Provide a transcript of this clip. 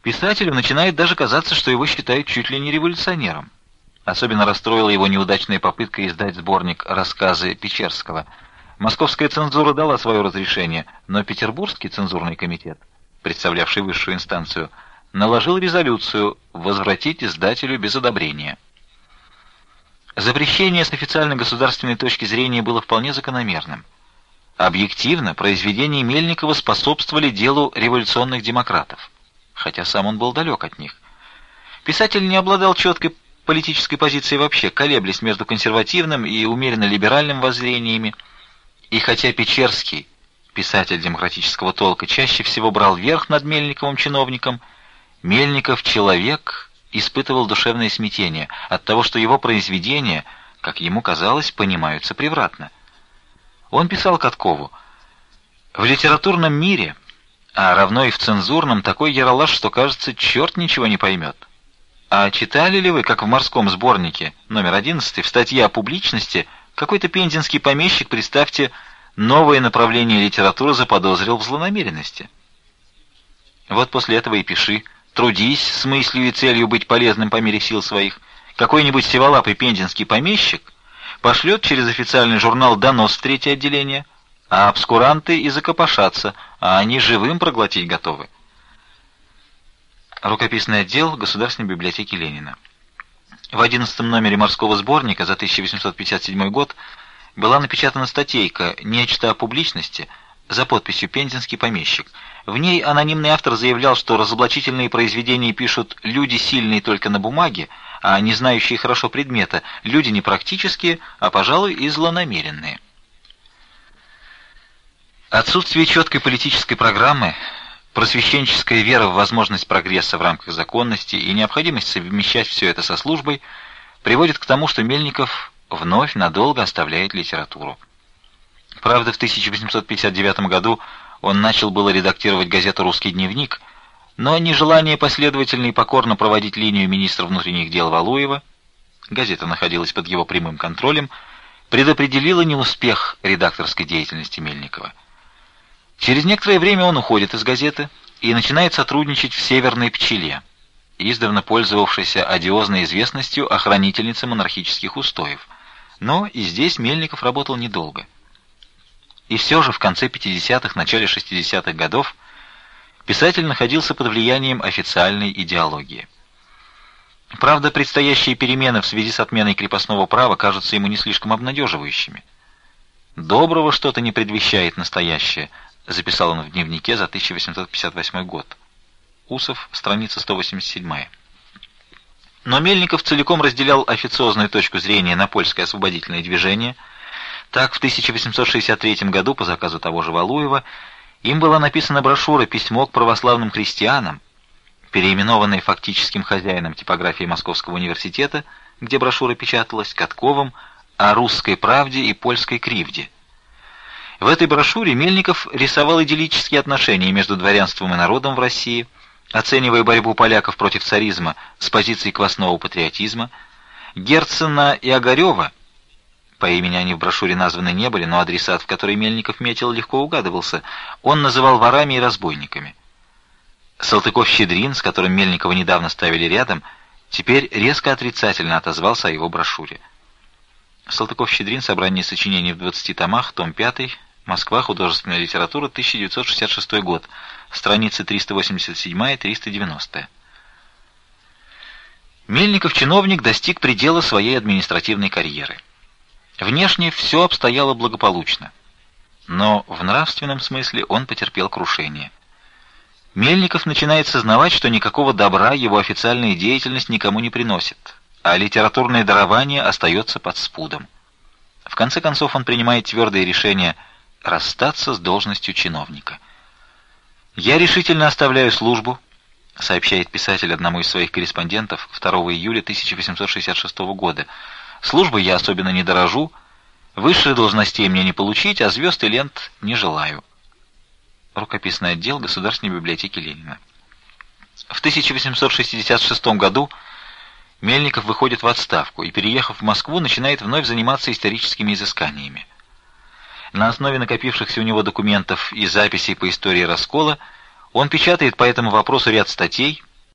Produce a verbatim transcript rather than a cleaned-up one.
Писателю начинает даже казаться, что его считают чуть ли не революционером. Особенно расстроила его неудачная попытка издать сборник «Рассказы Печерского». Московская цензура дала свое разрешение, но Петербургский цензурный комитет, представлявший высшую инстанцию, наложил резолюцию возвратить издателю без одобрения. Запрещение с официальной государственной точки зрения было вполне закономерным. Объективно произведения Мельникова способствовали делу революционных демократов, хотя сам он был далек от них. Писатель не обладал четкой политической позицией вообще, колеблясь между консервативным и умеренно-либеральным воззрениями, и хотя Печерский, писатель демократического толка, чаще всего брал верх над Мельниковым чиновником, Мельников человек испытывал душевное смятение от того, что его произведения, как ему казалось, понимаются превратно. Он писал Каткову: «В литературном мире, а равно и в цензурном, такой яролаж, что, кажется, черт ничего не поймет. А читали ли вы, как в морском сборнике, номер одиннадцатый, в статье о публичности, какой-то пензенский помещик, представьте, новое направление литературы заподозрил в злонамеренности? Вот после этого и пиши, трудись с мыслью и целью быть полезным по мере сил своих. Какой-нибудь сиволапый пензенский помещик пошлет через официальный журнал донос в третье отделение, а обскуранты и закопошатся, а они живым проглотить готовы». Рукописный отдел Государственной библиотеки Ленина. В одиннадцатом номере морского сборника за тысяча восемьсот пятьдесят седьмой год была напечатана статейка «Нечто о публичности» за подписью «Пензенский помещик». В ней анонимный автор заявлял, что разоблачительные произведения пишут люди, сильные только на бумаге, а не знающие хорошо предмета, люди непрактические, а, пожалуй, и злонамеренные. Отсутствие четкой политической программы, просвещенческая вера в возможность прогресса в рамках законности и необходимость совмещать все это со службой приводит к тому, что Мельников вновь надолго оставляет литературу. Правда, в тысяча восемьсот пятьдесят девятом году он начал было редактировать газету «Русский дневник», но нежелание последовательно и покорно проводить линию министра внутренних дел Валуева, газета находилась под его прямым контролем, предопределило неуспех редакторской деятельности Мельникова. Через некоторое время он уходит из газеты и начинает сотрудничать в «Северной пчеле», издавна пользовавшейся одиозной известностью охранительницы монархических устоев. Но и здесь Мельников работал недолго. И все же в конце пятидесятых, начале шестидесятых годов писатель находился под влиянием официальной идеологии. Правда, предстоящие перемены в связи с отменой крепостного права кажутся ему не слишком обнадеживающими. «Доброго что-то не предвещает настоящее», записал он в дневнике за тысяча восемьсот пятьдесят восьмой год. Усов, страница сто восемьдесят семь. Но Мельников целиком разделял официозную точку зрения на польское освободительное движение. Так, в тысяча восемьсот шестьдесят третьем году, по заказу того же Валуева, им была написана брошюра «Письмо к православным христианам», переименованная фактическим хозяином типографии Московского университета, где брошюра печаталась, Катковым, о русской правде и польской кривде. В этой брошюре Мельников рисовал идиллические отношения между дворянством и народом в России, оценивая борьбу поляков против царизма с позиции квасного патриотизма. Герцена и Огарева, по имени они в брошюре названы не были, но адресат, в который Мельников метил, легко угадывался, он называл ворами и разбойниками. Салтыков-Щедрин, с которым Мельникова недавно ставили рядом, теперь резко отрицательно отозвался о его брошюре. Салтыков-Щедрин, собрание сочинений в двадцати томах, том пятый, Москва, художественная литература, тысяча девятьсот шестьдесят шестой год, страницы триста восемьдесят семь - триста девяносто. Мельников, чиновник, достиг предела своей административной карьеры. Внешне все обстояло благополучно, но в нравственном смысле он потерпел крушение. Мельников начинает сознавать, что никакого добра его официальная деятельность никому не приносит, а литературное дарование остается под спудом. В конце концов он принимает твердое решение расстаться с должностью чиновника. «Я решительно оставляю службу», — сообщает писатель одному из своих корреспондентов второго июля тысяча восемьсот шестьдесят шестого года. «Службой я особенно не дорожу, высших должностей мне не получить, а звезд и лент не желаю». Рукописный отдел Государственной библиотеки Ленина. В тысяча восемьсот шестьдесят шестом году Мельников выходит в отставку и, переехав в Москву, начинает вновь заниматься историческими изысканиями. На основе накопившихся у него документов и записей по истории раскола он печатает по этому вопросу ряд статей,